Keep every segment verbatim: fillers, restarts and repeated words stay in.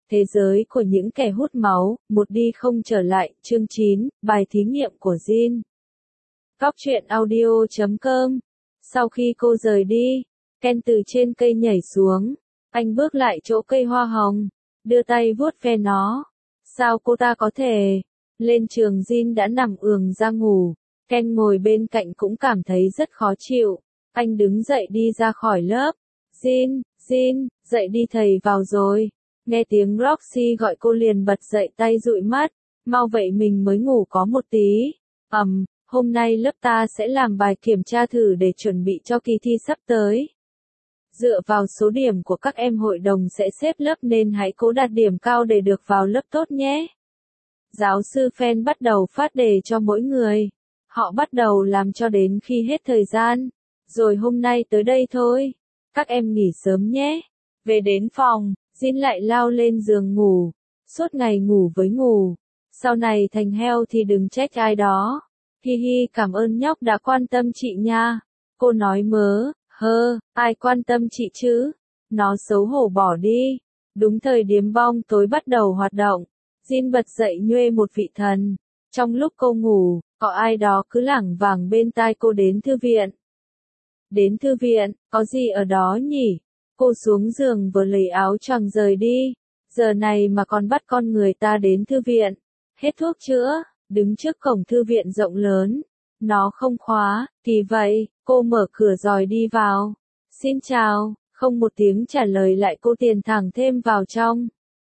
Thế giới của những kẻ hút máu, một đi không trở lại, chương chín, bài thí nghiệm của Jin. Góc truyện audio chấm com. Sau khi cô rời đi, Ken từ trên cây nhảy xuống. Anh bước lại chỗ cây hoa hồng, đưa tay vuốt ve nó. Sao cô ta có thể? Lên trường Jin đã nằm ườn ra ngủ. Ken ngồi bên cạnh cũng cảm thấy rất khó chịu. Anh đứng dậy đi ra khỏi lớp. Jin, Jin, dậy đi thầy vào rồi. Nghe tiếng Roxy gọi cô liền bật dậy tay dụi mắt. Mau vậy mình mới ngủ có một tí. Ầm, um, hôm nay lớp ta sẽ làm bài kiểm tra thử để chuẩn bị cho kỳ thi sắp tới. Dựa vào số điểm của các em hội đồng sẽ xếp lớp nên hãy cố đạt điểm cao để được vào lớp tốt nhé. Giáo sư Fan bắt đầu phát đề cho mỗi người. Họ bắt đầu làm cho đến khi hết thời gian. Rồi hôm nay tới đây thôi. Các em nghỉ sớm nhé. Về đến phòng, Jin lại lao lên giường ngủ. Suốt ngày ngủ với ngủ. Sau này thành heo thì đừng trách ai đó. Hi hi, cảm ơn nhóc đã quan tâm chị nha. Cô nói mớ, hơ, ai quan tâm chị chứ? Nó xấu hổ bỏ đi. Đúng thời điểm bong tối bắt đầu hoạt động. Jin bật dậy nhuê một vị thần. Trong lúc cô ngủ, có ai đó cứ lảng vảng bên tai cô đến thư viện. Đến thư viện, có gì ở đó nhỉ? Cô xuống giường vừa lấy áo choàng rời đi. Giờ này mà còn bắt con người ta đến thư viện. Hết thuốc chữa, đứng trước cổng thư viện rộng lớn. Nó không khóa, thì vậy, cô mở cửa rồi đi vào. Xin chào, không một tiếng trả lời lại cô tiền thẳng thêm vào trong.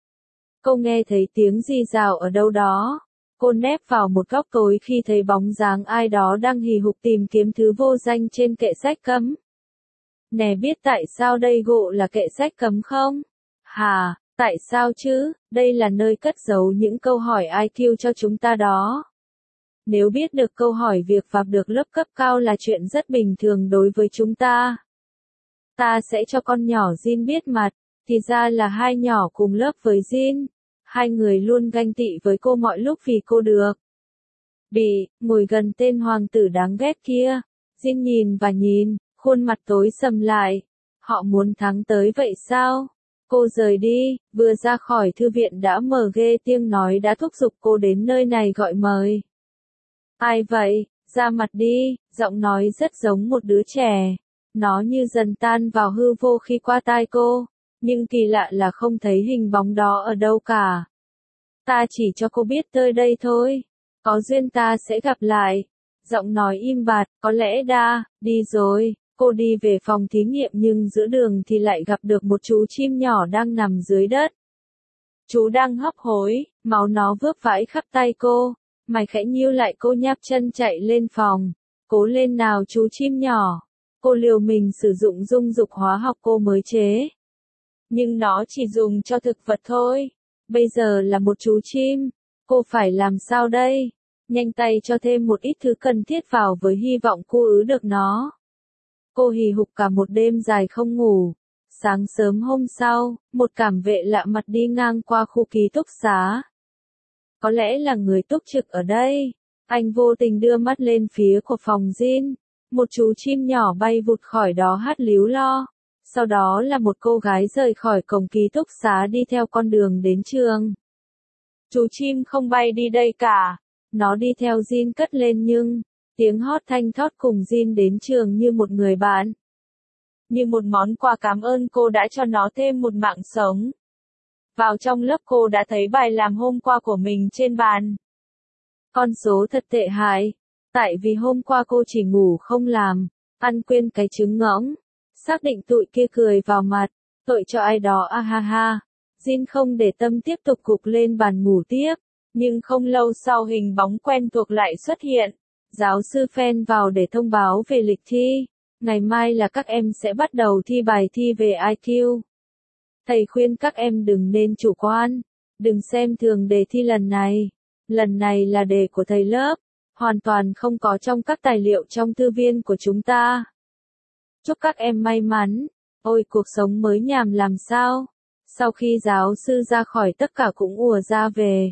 Cô nghe thấy tiếng rì rào ở đâu đó. Cô nép vào một góc tối khi thấy bóng dáng ai đó đang hì hục tìm kiếm thứ vô danh trên kệ sách cấm. Nè biết tại sao đây gộ là kệ sách cấm không? Hà, tại sao chứ? Đây là nơi cất giấu những câu hỏi i kiu cho chúng ta đó. Nếu biết được câu hỏi việc vào được lớp cấp cao là chuyện rất bình thường đối với chúng ta. Ta sẽ cho con nhỏ Jin biết mặt, thì ra là hai nhỏ cùng lớp với Jin. Hai người luôn ganh tị với cô mọi lúc vì cô được bị ngồi gần tên hoàng tử đáng ghét kia. Jin nhìn và nhìn, khuôn mặt tối sầm lại. Họ muốn thắng tới vậy sao? Cô rời đi, vừa ra khỏi thư viện đã mở ghê tiếng nói đã thúc giục cô đến nơi này gọi mời. Ai vậy? Ra mặt đi, giọng nói rất giống một đứa trẻ. Nó như dần tan vào hư vô khi qua tai cô. Nhưng kỳ lạ là không thấy hình bóng đó ở đâu cả. Ta chỉ cho cô biết tới đây thôi. Có duyên ta sẽ gặp lại. Giọng nói im bặt, có lẽ đã, đi rồi. Cô đi về phòng thí nghiệm nhưng giữa đường thì lại gặp được một chú chim nhỏ đang nằm dưới đất. Chú đang hấp hối, máu nó vớp vãi khắp tay cô. Mày khẽ nhíu lại cô nháp chân chạy lên phòng. Cố lên nào chú chim nhỏ. Cô liều mình sử dụng dung dục hóa học cô mới chế. Nhưng nó chỉ dùng cho thực vật thôi. Bây giờ là một chú chim. Cô phải làm sao đây? Nhanh tay cho thêm một ít thứ cần thiết vào với hy vọng cô ứ được nó. Cô hì hục cả một đêm dài không ngủ. Sáng sớm hôm sau, một cảm vệ lạ mặt đi ngang qua khu ký túc xá. Có lẽ là người túc trực ở đây. Anh vô tình đưa mắt lên phía của phòng Jin. Một chú chim nhỏ bay vụt khỏi đó hát líu lo. Sau đó là một cô gái rời khỏi cổng ký túc xá đi theo con đường đến trường. Chú chim không bay đi đây cả. Nó đi theo Jin cất lên nhưng, tiếng hót thanh thót cùng Jin đến trường như một người bạn. Như một món quà cảm ơn cô đã cho nó thêm một mạng sống. Vào trong lớp cô đã thấy bài làm hôm qua của mình trên bàn. Con số thật tệ hại. Tại vì hôm qua cô chỉ ngủ không làm, ăn quên cái trứng ngỗng. Xác định tụi kia cười vào mặt, tội cho ai đó a ha ha. Jin không để tâm tiếp tục cục lên bàn ngủ tiếp. Nhưng không lâu sau hình bóng quen thuộc lại xuất hiện. Giáo sư Fan vào để thông báo về lịch thi. Ngày mai là các em sẽ bắt đầu thi bài thi về i kiu. Thầy khuyên các em đừng nên chủ quan. Đừng xem thường đề thi lần này. Lần này là đề của thầy lớp. Hoàn toàn không có trong các tài liệu trong thư viên của chúng ta. Chúc các em may mắn. Ôi cuộc sống mới nhàm làm sao. Sau khi giáo sư ra khỏi tất cả cũng ùa ra về.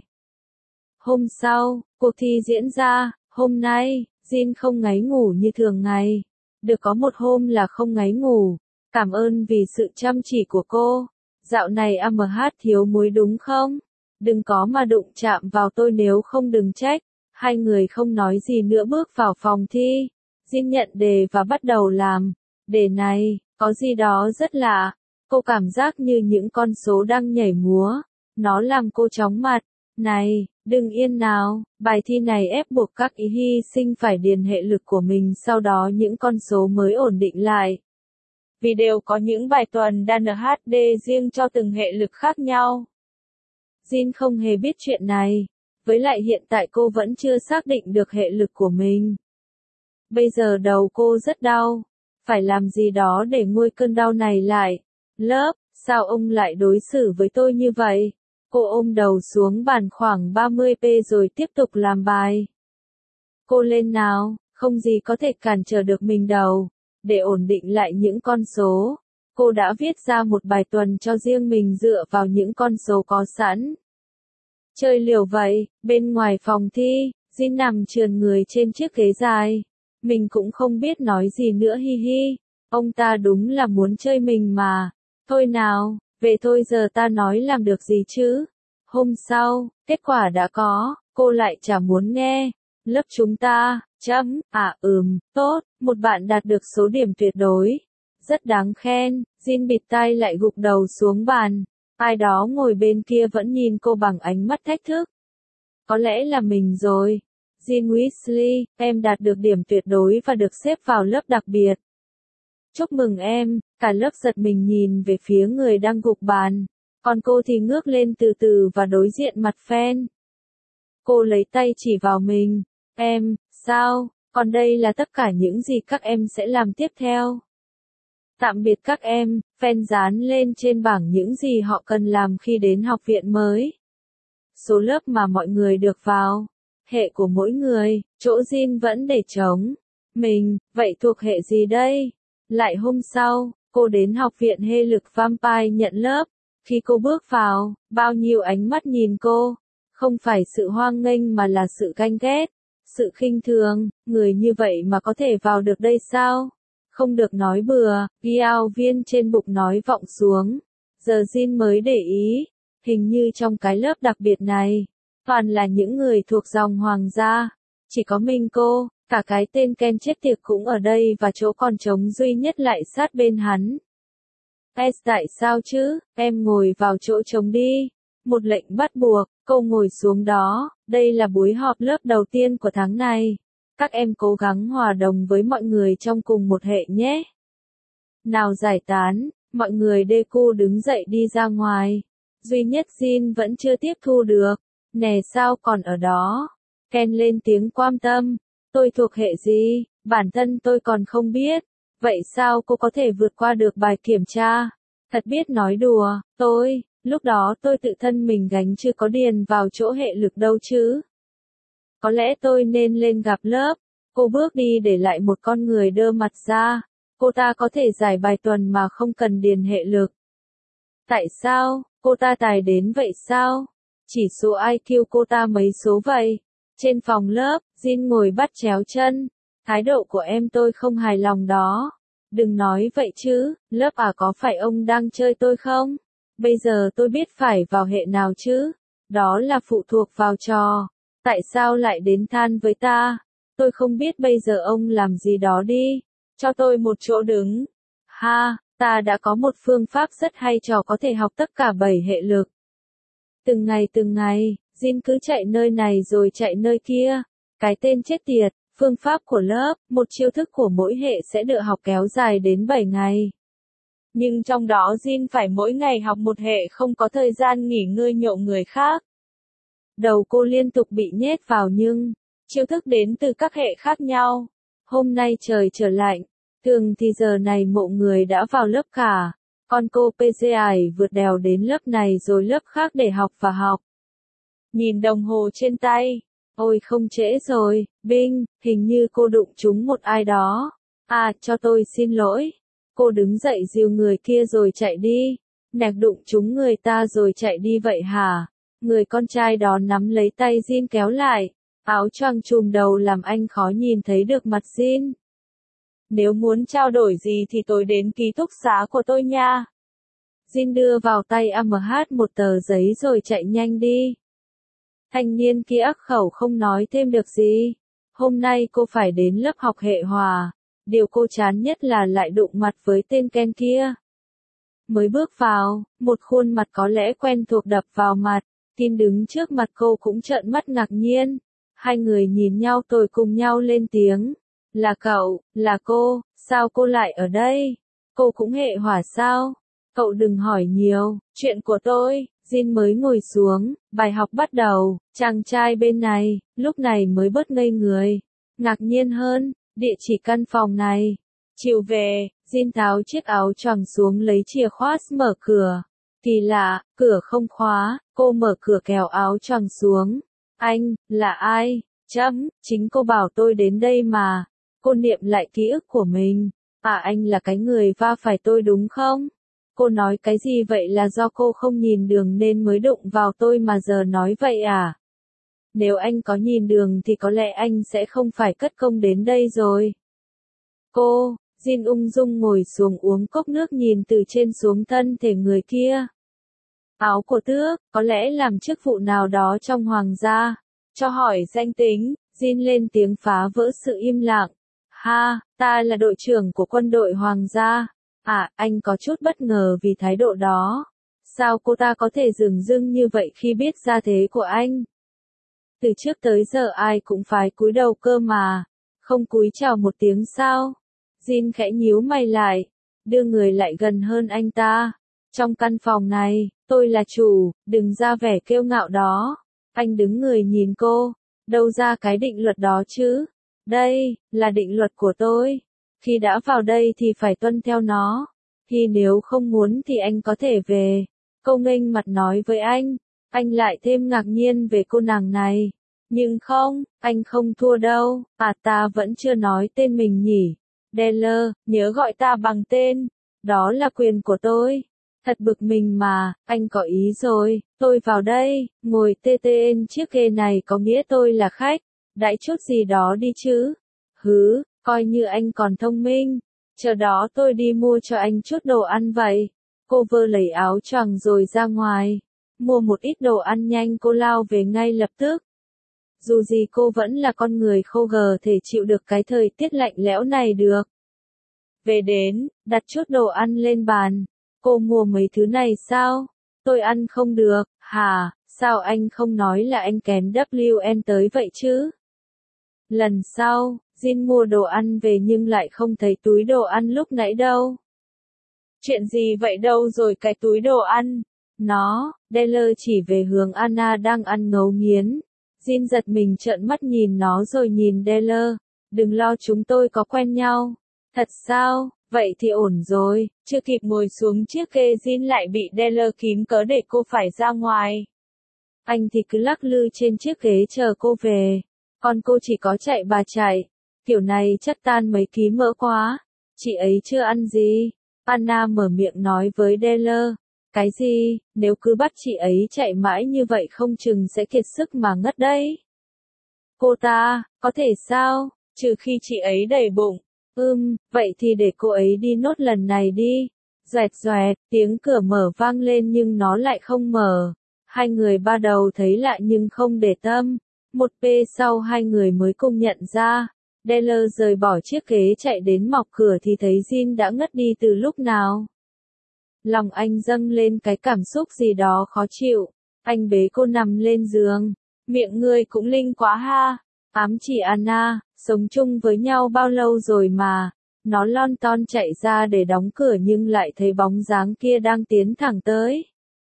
Hôm sau, cuộc thi diễn ra. Hôm nay, Jin không ngáy ngủ như thường ngày. Được có một hôm là không ngáy ngủ. Cảm ơn vì sự chăm chỉ của cô. Dạo này a em hát thiếu muối đúng không? Đừng có mà đụng chạm vào tôi nếu không đừng trách. Hai người không nói gì nữa bước vào phòng thi. Jin nhận đề và bắt đầu làm. Đề này, có gì đó rất lạ. Cô cảm giác như những con số đang nhảy múa. Nó làm cô chóng mặt. Này, đừng yên nào. Bài thi này ép buộc các ý hy sinh phải điền hệ lực của mình, sau đó những con số mới ổn định lại. Vì đều có những bài tuần đa en hát đê riêng cho từng hệ lực khác nhau. Jin không hề biết chuyện này. Với lại hiện tại cô vẫn chưa xác định được hệ lực của mình. Bây giờ đầu cô rất đau. Phải làm gì đó để nguôi cơn đau này lại. Lớp, sao ông lại đối xử với tôi như vậy? Cô ôm đầu xuống bàn khoảng ba mươi pê rồi tiếp tục làm bài. Cô lên nào, không gì có thể cản trở được mình đâu. Để ổn định lại những con số, cô đã viết ra một bài tuần cho riêng mình dựa vào những con số có sẵn. Chơi liều vậy, bên ngoài phòng thi, Jin nằm trườn người trên chiếc ghế dài. Mình cũng không biết nói gì nữa hi hi. Ông ta đúng là muốn chơi mình mà. Thôi nào, về thôi giờ ta nói làm được gì chứ. Hôm sau, kết quả đã có, cô lại chả muốn nghe. Lớp chúng ta, chấm, à ừm, tốt, một bạn đạt được số điểm tuyệt đối. Rất đáng khen, Jin bịt tai lại gục đầu xuống bàn. Ai đó ngồi bên kia vẫn nhìn cô bằng ánh mắt thách thức. Có lẽ là mình rồi. Jin Weasley, em đạt được điểm tuyệt đối và được xếp vào lớp đặc biệt. Chúc mừng em, cả lớp giật mình nhìn về phía người đang gục bàn. Còn cô thì ngước lên từ từ và đối diện mặt fan. Cô lấy tay chỉ vào mình. Em, sao, còn đây là tất cả những gì các em sẽ làm tiếp theo. Tạm biệt các em, fan dán lên trên bảng những gì họ cần làm khi đến học viện mới. Số lớp mà mọi người được vào. Hệ của mỗi người, chỗ Jin vẫn để trống. Mình, vậy thuộc hệ gì đây? Lại hôm sau, cô đến học viện hệ lực Vampire nhận lớp. Khi cô bước vào, bao nhiêu ánh mắt nhìn cô. Không phải sự hoan nghênh mà là sự ganh ghét. Sự khinh thường, người như vậy mà có thể vào được đây sao? Không được nói bừa, giáo viên trên bục nói vọng xuống. Giờ Jin mới để ý, hình như trong cái lớp đặc biệt này, toàn là những người thuộc dòng hoàng gia. Chỉ có mình cô, cả cái tên Ken chết tiệt cũng ở đây và chỗ còn trống duy nhất lại sát bên hắn. S tại sao chứ, em ngồi vào chỗ trống đi. Một lệnh bắt buộc, cô ngồi xuống đó, đây là buổi họp lớp đầu tiên của tháng này. Các em cố gắng hòa đồng với mọi người trong cùng một hệ nhé. Nào giải tán, mọi người đê cu đứng dậy đi ra ngoài. Duy nhất Jin vẫn chưa tiếp thu được. Nè sao còn ở đó? Ken lên tiếng quan tâm. Tôi thuộc hệ gì? Bản thân tôi còn không biết. Vậy sao cô có thể vượt qua được bài kiểm tra? Thật biết nói đùa, tôi, lúc đó tôi tự thân mình gánh chưa có điền vào chỗ hệ lực đâu chứ. Có lẽ tôi nên lên gặp lớp. Cô bước đi để lại một con người đơ mặt ra. Cô ta có thể giải bài tuần mà không cần điền hệ lực. Tại sao, cô ta tài đến vậy sao? Chỉ số i kiu cô ta mấy số vậy? Trên phòng lớp, Jin ngồi bắt chéo chân. Thái độ của em tôi không hài lòng đó. Đừng nói vậy chứ, lớp à có phải ông đang chơi tôi không? Bây giờ tôi biết phải vào hệ nào chứ? Đó là phụ thuộc vào trò. Tại sao lại đến than với ta? Tôi không biết bây giờ ông làm gì đó đi. Cho tôi một chỗ đứng. Ha, ta đã có một phương pháp rất hay trò có thể học tất cả bảy hệ lực. Từng ngày từng ngày, Jin cứ chạy nơi này rồi chạy nơi kia. Cái tên chết tiệt, phương pháp của lớp, một chiêu thức của mỗi hệ sẽ được học kéo dài đến bảy ngày. Nhưng trong đó Jin phải mỗi ngày học một hệ không có thời gian nghỉ ngơi nhậu người khác. Đầu cô liên tục bị nhét vào nhưng, chiêu thức đến từ các hệ khác nhau. Hôm nay trời trở lạnh, thường thì giờ này mộ người đã vào lớp cả. Con cô pê giê ải vượt đèo đến lớp này rồi lớp khác để học và học. Nhìn đồng hồ trên tay. Ôi không trễ rồi, Bing, hình như cô đụng trúng một ai đó. À, cho tôi xin lỗi. Cô đứng dậy dìu người kia rồi chạy đi. Nẹc đụng trúng người ta rồi chạy đi vậy hả? Người con trai đó nắm lấy tay Jin kéo lại. Áo choàng trùm đầu làm anh khó nhìn thấy được mặt Jin. Nếu muốn trao đổi gì thì tôi đến ký túc xá của tôi nha. Jin đưa vào tay a em hát một tờ giấy rồi chạy nhanh đi. Thanh niên kia ác khẩu không nói thêm được gì. Hôm nay cô phải đến lớp học hệ hòa. Điều cô chán nhất là lại đụng mặt với tên Ken kia. Mới bước vào, một khuôn mặt có lẽ quen thuộc đập vào mặt. Tin đứng trước mặt cô cũng trợn mắt ngạc nhiên. Hai người nhìn nhau rồi cùng nhau lên tiếng. Là cậu, là cô, sao cô lại ở đây? Cô cũng hệ hỏa sao? Cậu đừng hỏi nhiều, chuyện của tôi. Jin mới ngồi xuống, bài học bắt đầu. Chàng trai bên này, lúc này mới bớt ngây người. Ngạc nhiên hơn, địa chỉ căn phòng này. Chiều về, Jin tháo chiếc áo choàng xuống lấy chìa khóa mở cửa. Kỳ lạ, cửa không khóa, cô mở cửa kéo áo choàng xuống. Anh, là ai? Chấm, chính cô bảo tôi đến đây mà. Cô niệm lại ký ức của mình. À anh là cái người va phải tôi đúng không? Cô nói cái gì vậy, là do cô không nhìn đường nên mới đụng vào tôi mà giờ nói vậy à? Nếu anh có nhìn đường thì có lẽ anh sẽ không phải cất công đến đây rồi. Cô, Jin ung dung ngồi xuống uống cốc nước nhìn từ trên xuống thân thể người kia. Áo của tước, có lẽ làm chức vụ nào đó trong hoàng gia. Cho hỏi danh tính, Jin lên tiếng phá vỡ sự im lặng. Ha, ta là đội trưởng của quân đội hoàng gia. À, anh có chút bất ngờ vì thái độ đó. Sao cô ta có thể dửng dưng như vậy khi biết gia thế của anh? Từ trước tới giờ ai cũng phải cúi đầu cơ mà. Không cúi chào một tiếng sao? Jin khẽ nhíu mày lại. Đưa người lại gần hơn anh ta. Trong căn phòng này, tôi là chủ, đừng ra vẻ kiêu ngạo đó. Anh đứng người nhìn cô. Đâu ra cái định luật đó chứ? Đây, là định luật của tôi. Khi đã vào đây thì phải tuân theo nó. Thì nếu không muốn thì anh có thể về. Cô nghênh mặt nói với anh. Anh lại thêm ngạc nhiên về cô nàng này. Nhưng không, anh không thua đâu. À ta vẫn chưa nói tên mình nhỉ. Deller, nhớ gọi ta bằng tên. Đó là quyền của tôi. Thật bực mình mà, anh có ý rồi. Tôi vào đây, ngồi tê tê chiếc ghế này có nghĩa tôi là khách. Đãi chút gì đó đi chứ. Hứ, coi như anh còn thông minh. Chờ đó tôi đi mua cho anh chút đồ ăn vậy. Cô vơ lấy áo choàng rồi ra ngoài. Mua một ít đồ ăn nhanh, cô lao về ngay lập tức. Dù gì cô vẫn là con người khô gờ thể chịu được cái thời tiết lạnh lẽo này được. Về đến, đặt chút đồ ăn lên bàn. Cô mua mấy thứ này sao? Tôi ăn không được. Hả, sao anh không nói là anh kén vê kép en tới vậy chứ? Lần sau, Jin mua đồ ăn về nhưng lại không thấy túi đồ ăn lúc nãy đâu. Chuyện gì vậy đâu rồi cái túi đồ ăn? Nó, Deller chỉ về hướng Anna đang ăn ngấu nghiến. Jin giật mình trợn mắt nhìn nó rồi nhìn Deller. Đừng lo, chúng tôi có quen nhau. Thật sao? Vậy thì ổn rồi. Chưa kịp ngồi xuống chiếc ghế, Jin lại bị Deller kím cớ để cô phải ra ngoài. Anh thì cứ lắc lư trên chiếc ghế chờ cô về. Còn cô chỉ có chạy bà chạy. Kiểu này chất tan mấy ký mỡ quá. Chị ấy chưa ăn gì. Anna mở miệng nói với Deller. Cái gì, nếu cứ bắt chị ấy chạy mãi như vậy không chừng sẽ kiệt sức mà ngất đấy. Cô ta, có thể sao, trừ khi chị ấy đầy bụng. Ừm, vậy thì để cô ấy đi nốt lần này đi. Doẹt doẹt, tiếng cửa mở vang lên nhưng nó lại không mở. Hai người ba đầu thấy lạ nhưng không để tâm. Một pê sau hai người mới cùng nhận ra. Deller rời bỏ chiếc ghế chạy đến mọc cửa thì thấy Jin đã ngất đi từ lúc nào. Lòng anh dâng lên cái cảm xúc gì đó khó chịu. Anh bế cô nằm lên giường. Miệng ngươi cũng linh quá ha. Ám chỉ Anna, sống chung với nhau bao lâu rồi mà. Nó lon ton chạy ra để đóng cửa nhưng lại thấy bóng dáng kia đang tiến thẳng tới.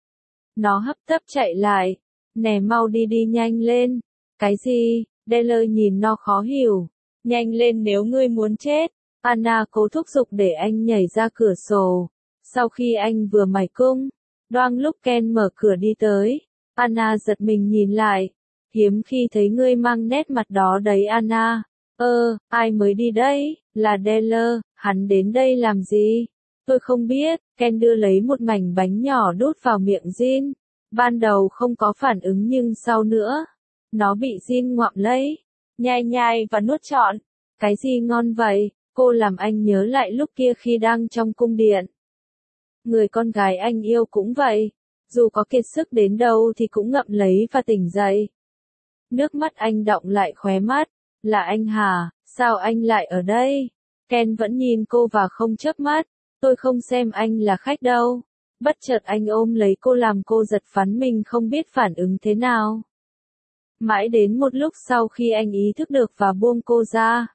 Nó hấp tấp chạy lại. Nè mau đi đi nhanh lên. Cái gì? Deller nhìn nó khó hiểu. Nhanh lên nếu ngươi muốn chết. Anna cố thúc giục để anh nhảy ra cửa sổ. Sau khi anh vừa mải cung, đoang lúc Ken mở cửa đi tới. Anna giật mình nhìn lại. Hiếm khi thấy ngươi mang nét mặt đó đấy Anna. Ơ, ai mới đi đây? Là Deller, hắn đến đây làm gì? Tôi không biết. Ken đưa lấy một mảnh bánh nhỏ đút vào miệng Jin. Ban đầu không có phản ứng nhưng sau nữa, nó bị Jin ngoạm lấy. Nhai nhai và nuốt trọn. Cái gì ngon vậy? Cô làm anh nhớ lại lúc kia khi đang trong cung điện. Người con gái anh yêu cũng vậy. Dù có kiệt sức đến đâu thì cũng ngậm lấy và tỉnh dậy. Nước mắt anh đọng lại khóe mắt. Là anh hả? Sao anh lại ở đây? Ken vẫn nhìn cô và không chớp mắt. Tôi không xem anh là khách đâu. Bất chợt anh ôm lấy cô làm cô giật phắn mình không biết phản ứng thế nào. Mãi đến một lúc sau khi anh ý thức được và buông cô ra.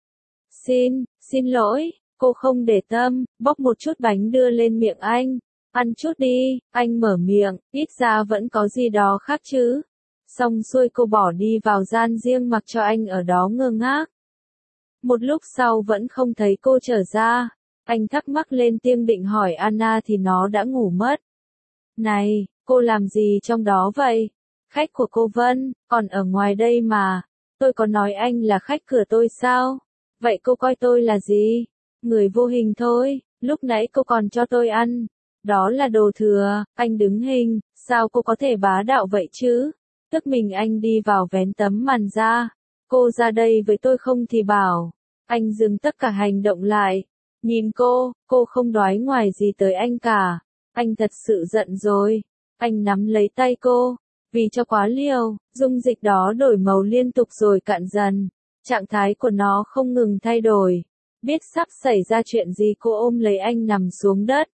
Xin, xin lỗi, cô không để tâm, bóc một chút bánh đưa lên miệng anh. Ăn chút đi, anh mở miệng, ít ra vẫn có gì đó khác chứ. Xong xuôi cô bỏ đi vào gian riêng mặc cho anh ở đó ngơ ngác. Một lúc sau vẫn không thấy cô trở ra. Anh thắc mắc lên tiếng định hỏi Anna thì nó đã ngủ mất. Này, cô làm gì trong đó vậy? Khách của cô Vân, còn ở ngoài đây mà. Tôi có nói anh là khách cửa tôi sao? Vậy cô coi tôi là gì? Người vô hình thôi, lúc nãy cô còn cho tôi ăn. Đó là đồ thừa, anh đứng hình, sao cô có thể bá đạo vậy chứ? Tức mình anh đi vào vén tấm màn ra. Cô ra đây với tôi không thì bảo. Anh dừng tất cả hành động lại. Nhìn cô, cô không đoái ngoài gì tới anh cả. Anh thật sự giận rồi. Anh nắm lấy tay cô. Vì cho quá liều, dung dịch đó đổi màu liên tục rồi cạn dần. Trạng thái của nó không ngừng thay đổi. Biết sắp xảy ra chuyện gì cô ôm lấy anh nằm xuống đất.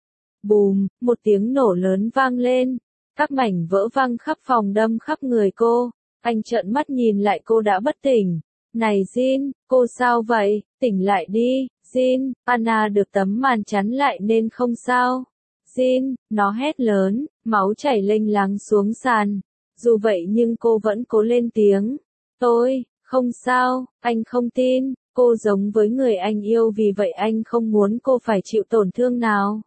Bùm, một tiếng nổ lớn vang lên. Các mảnh vỡ văng khắp phòng đâm khắp người cô. Anh trợn mắt nhìn lại cô đã bất tỉnh. Này Jin, cô sao vậy? Tỉnh lại đi, Jin. Anna được tấm màn chắn lại nên không sao. Jin, nó hét lớn, máu chảy lênh láng xuống sàn. Dù vậy nhưng cô vẫn cố lên tiếng. Tôi, không sao, anh không tin. Cô giống với người anh yêu vì vậy anh không muốn cô phải chịu tổn thương nào.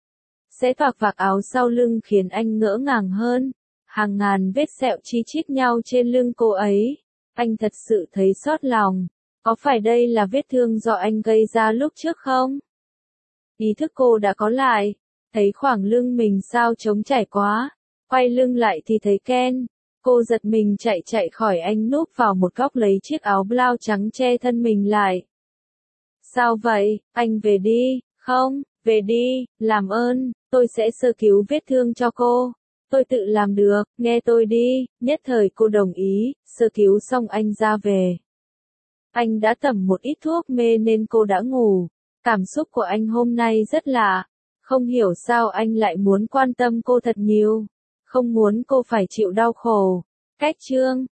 Sẽ toạc vạc áo sau lưng khiến anh ngỡ ngàng hơn. Hàng ngàn vết sẹo chi chít nhau trên lưng cô ấy. Anh thật sự thấy xót lòng. Có phải đây là vết thương do anh gây ra lúc trước không? Ý thức cô đã có lại. Thấy khoảng lưng mình sao trống trải quá. Quay lưng lại thì thấy Ken. Cô giật mình chạy chạy khỏi anh núp vào một góc lấy chiếc áo blau trắng che thân mình lại. Sao vậy, anh về đi, không, về đi, làm ơn, tôi sẽ sơ cứu vết thương cho cô. Tôi tự làm được, nghe tôi đi, nhất thời cô đồng ý, sơ cứu xong anh ra về. Anh đã tẩm một ít thuốc mê nên cô đã ngủ. Cảm xúc của anh hôm nay rất lạ. Không hiểu sao anh lại muốn quan tâm cô thật nhiều. Không muốn cô phải chịu đau khổ. Cách chương